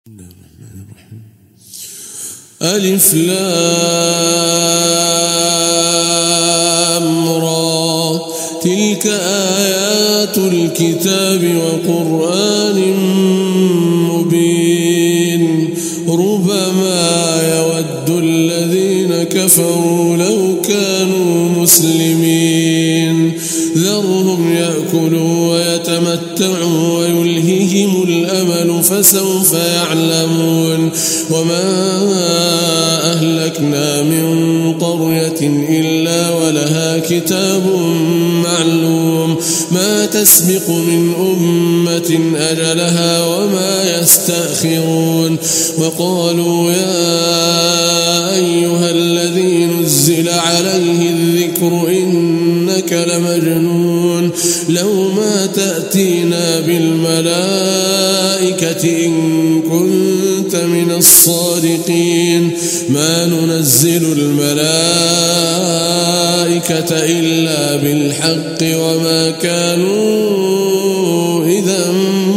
ألف لام را تلك آيات الكتاب وقرآن مبين ربما يود الذين كفروا لو كانوا مسلمين ذرهم يأكلوا ويتمتعوا ويلههم الأمل فسوف يعلمون وما أهلكنا من قرية إلا ولها كتاب معلوم ما تسبق من أمة أجلها وما يستأخرون وقالوا يا أيها الذي نزل عليه الذكر إنك لمجنون لو ما تأتينا بالملائكة إن كنت من الصادقين ما ننزل الملائكة إلا بالحق وما كانوا إذا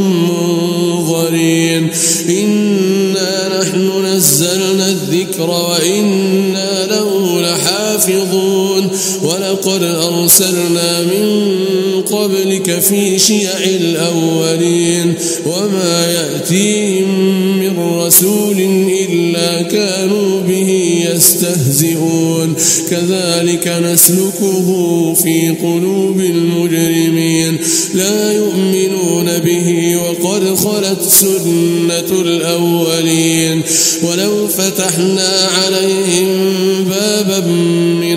منظرين إنا نحن نزلنا الذكر وإنا له لحافظون ولقد أرسلنا من قبلك في شيع الأولين وما يأتيهم من رسول إلا كانوا به يستهزئون كذلك نسلكه في قلوب المجرمين لا يؤمنون به وقد خلت سنة الأولين ولو فتحنا عليهم بابا من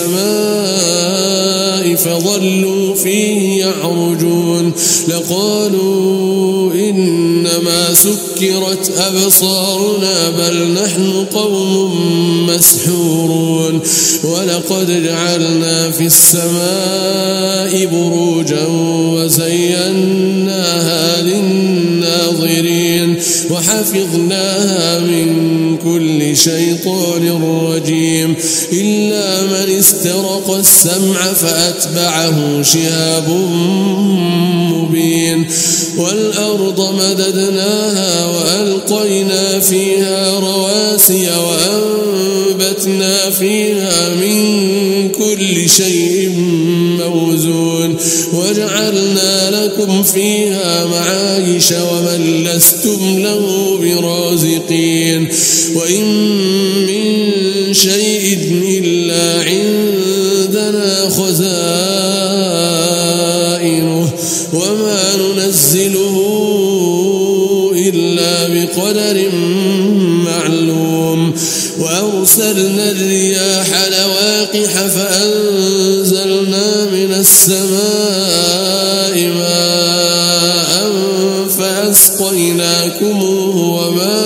السماء فظلوا فيه يعرجون لقالوا إنما سكرت أبصارنا بل نحن قوم مسحورون ولقد جعلنا في السماء بروجا وزيناها للناظرين وحفظناها من كل شيطان رجيم إلا من استرق السمع فأتبعه شهاب مبين والأرض مددناها وألقينا فيها رواسي وأنبتنا فيها من كل شيء موزون وجعلنا لكم فيها معايش ومن لستم له برازقين وإن من شيء إلا عندنا خزائنه وما ننزله إلا بقدر معلوم وأرسلنا الرياح لواقح فأنزلنا من السماء ماء فأسقيناكموه وما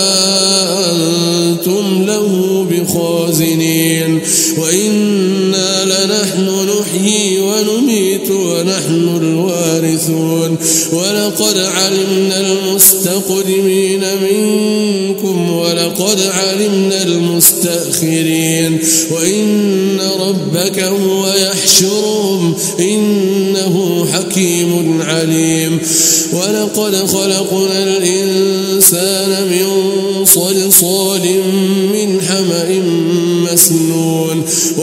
أنتم له بخازنين وإنا لنحن نحيي ونميت ونحن الوارثون ولقد علمنا المستقدمين منكم ولقد علمنا المستأخرين وإن ربك هو يحشرهم إنه حكيم عليم ولقد خلقنا الإنسان من صلصال من حمأ مسنون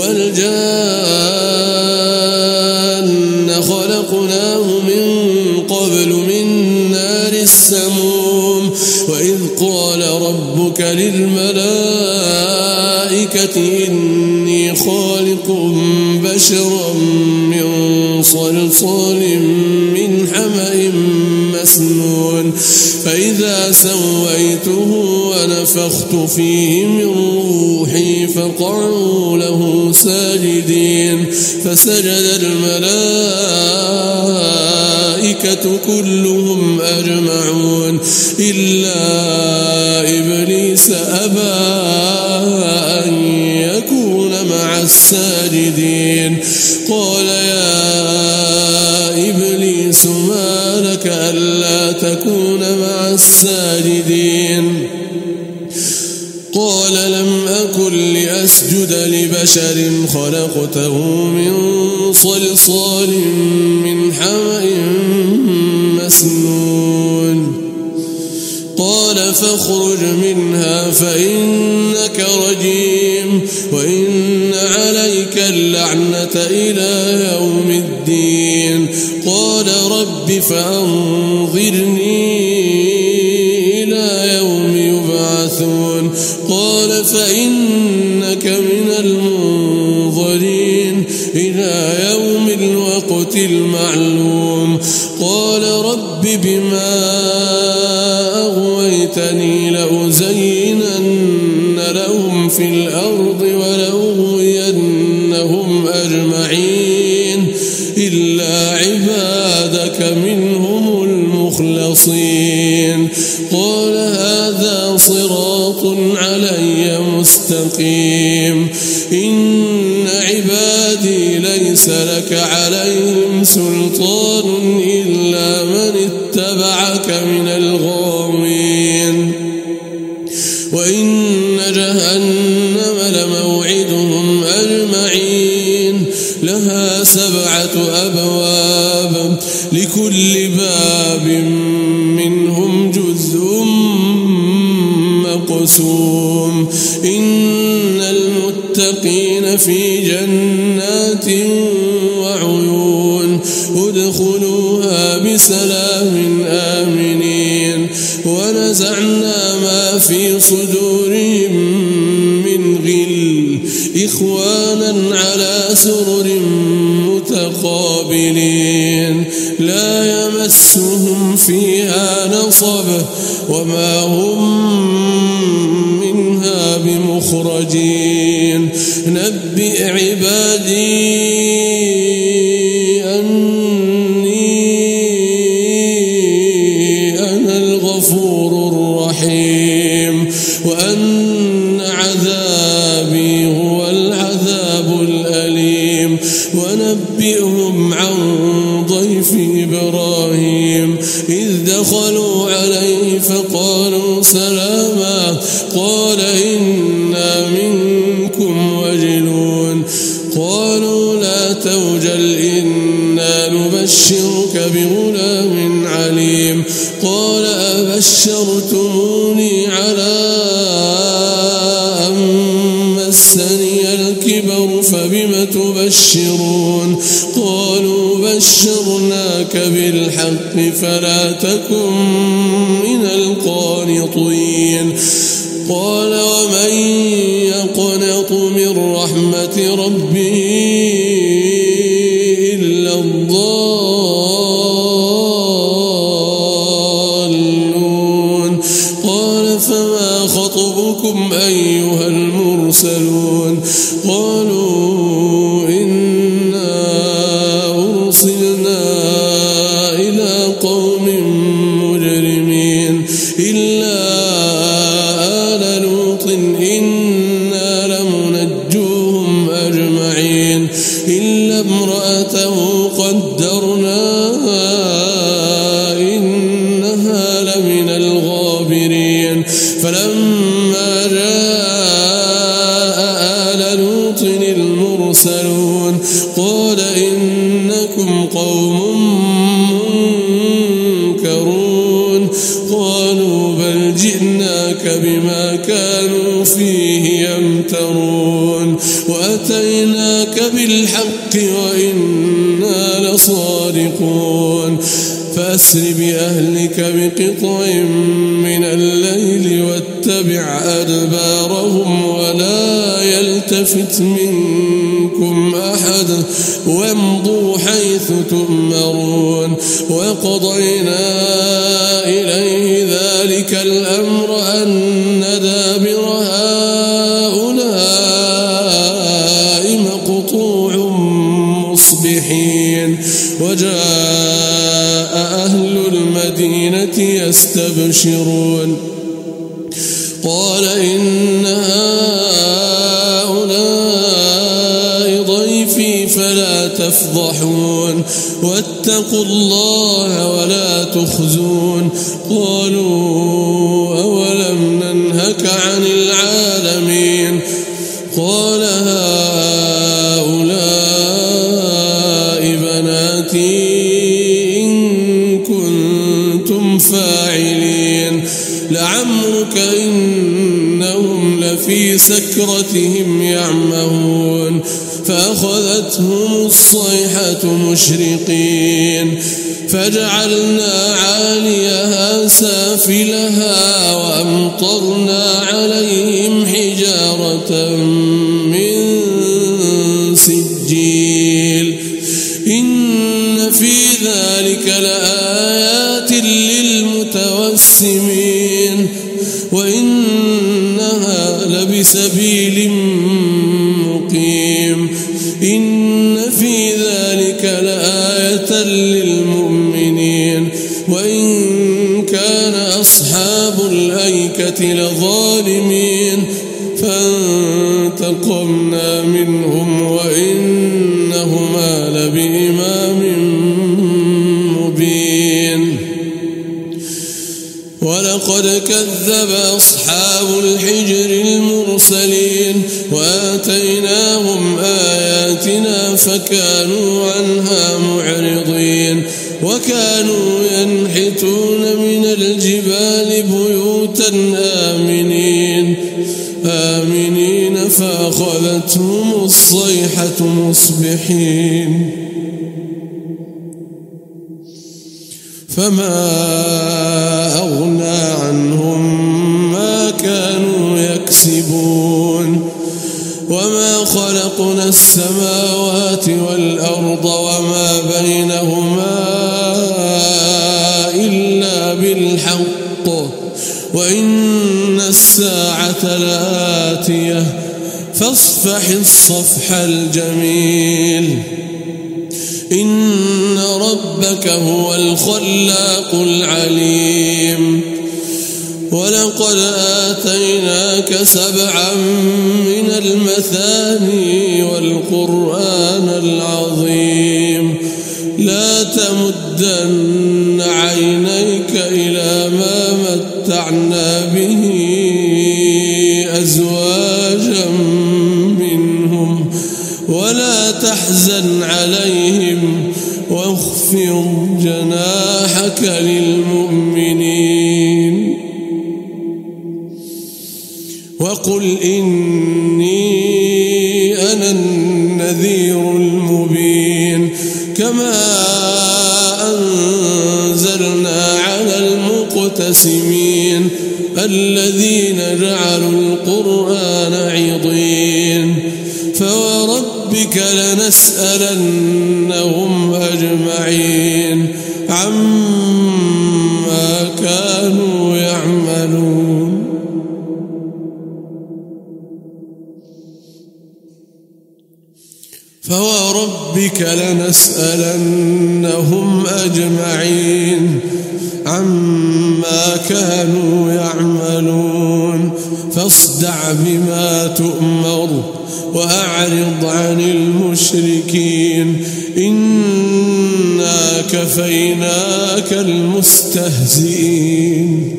والجان خلقناه من قبل من نار السموم وإذ قال ربك للملائكة إني خالق بشرا من صلصال من حمأ مسنون فإذا سويته ونفخت فيه من روحي فقعوا له ساجدين فسجد الملائكة كلهم أجمعون إلا إبليس أبى أن يكون مع الساجدين قال يا إبليس ما لك ألا تكون مع الساجدين قال لم أكن لأسجد لبشر خلقته من صلصال من حمأ مسنون قال قال فاخرج منها فإنك رجيم وإن عليك اللعنة إلى يوم الدين. قال رب فأنظرني إلى يوم يبعثون. قال فإنك من المنظرين إلى يوم الوقت المعلوم. قال رب بما أغويتني لأزينن لهم في الأرض ولأغوينهم أجمعين إلا عبادك منهم المخلصين. قال هذا صراط علي مستقيم. إن عبادي ليس لك عليهم سلطان إلا من اتبعك من الغاوين. وإن جهنم لموعدهم أجمعين لها 7 أبواب لكل باب منهم جزء مقسوم. إن المتقين في جنات وعيون ادخلوها بسلام آمنين. ونزعنا ما في صدورهم من غل إخوانا على سرر متقابلين لا يمسهم فيها نصب وما هم منها بمخرجين. نبئ عبادي أني أنا الغفور الرحيم وأن عذابي هو العذاب الأليم. ونبئهم عن ضيف إبراهيم إذ دخلوا عليه فقالوا سلاما قال إنا منكم وجلون. قالوا لا توجل إنا نبشرك بغلام عليم. قال أبشرتموني على أن مسني الكبر فبم تبشرون. قالوا بشرناك بالحق فلا تكن من القانطين. قال ومن يقنط من رحمة ربه إلا الضالون. قال فما خطبكم أيها المرسلون. قالوا إنا أرسلنا إلى قوم مجرمين إلا آل لوط إنا لمنجوهم أجمعين إلا امرأته قدرناها إنها لمن الغابرين. فلما جاء آل لوط المرسلون قال إنكم قوم منكرون. قالوا بل جئناك بما كانوا فيه يمترون وأتيناك بالحق وإنا لصادقون. فأسر بأهلك بقطع من الليل واتبع أدبارهم ولا يلتفت منكم أحد وامضوا حيث تؤمرون. وقضينا إليه ذلك الأمر أن دابر هؤلاء مقطوع مصبحين. وجاء أهل المدينة يستبشرون قال إن هؤلاء ضيفي فلا تفضحون واتقوا الله ولا تخزون. قالوا أولم ننهك عن العالمين. قال هؤلاء بناتي إن كنتم فاعلين. لعمرك لعمرك إنهم لفي سكرتهم يعمهون فأخذتهم الصيحة مشرقين فجعلنا عاليها سافلها وأمطرنا عليهم حجارة من سجيل إن في ذلك لآيات للمتوسمين وإنها لبسبيل مقيم إن في ذلك لآية للمؤمنين وإن كان أصحاب الأيكة لظالمين فانتقمنا منهم وإنهما لبإمام مبين ولقد كذب أصحاب الحجر المرسلين وآتيناهم آياتنا فكانوا عنها معرضين وكانوا ينحتون من الجبال بيوتا آمنين فأخذتهم الصيحة مصبحين فما أغنى عنهم ما كانوا يكسبون وما خلقنا السماوات والأرض وما بينهما إلا بالحق وإن الساعة لآتية فاصفح الصفح الجميل إن ربك هو الخلاق العليم ولقد آتيناك 7 من المثاني والقرآن العظيم لا تمدن عينيك إلى ما متعنا به أزواجا منهم ولا تحزن عليهم واخفض جناحك للمؤمنين وقل إني أنا النذير المبين كما أنزلنا على المقتسمين الذين جعلوا القرآن عضين فوربك لنسألنهم أجمعين عما كانوا يعملون فوربك لنسألنهم أجمعين عما كانوا يعملون فاصدع بما تؤمر وأعرض عن المشركين إنا كفيناك المستهزئين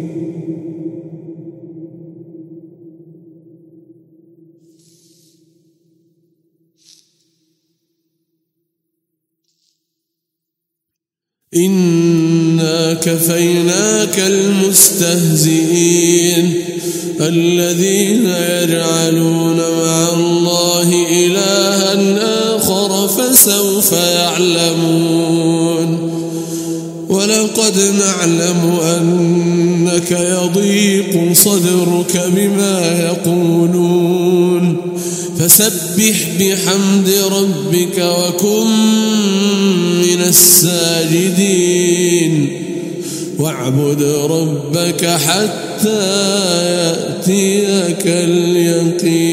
إنا كفيناك المستهزئين الذين يجعلون مع الله إلها آخر فسوف يعلمون ولقد نعلم أنك يضيق صدرك بما يقولون فسبح بحمد ربك وكن من الساجدين واعبد ربك حتى يأتيك اليقين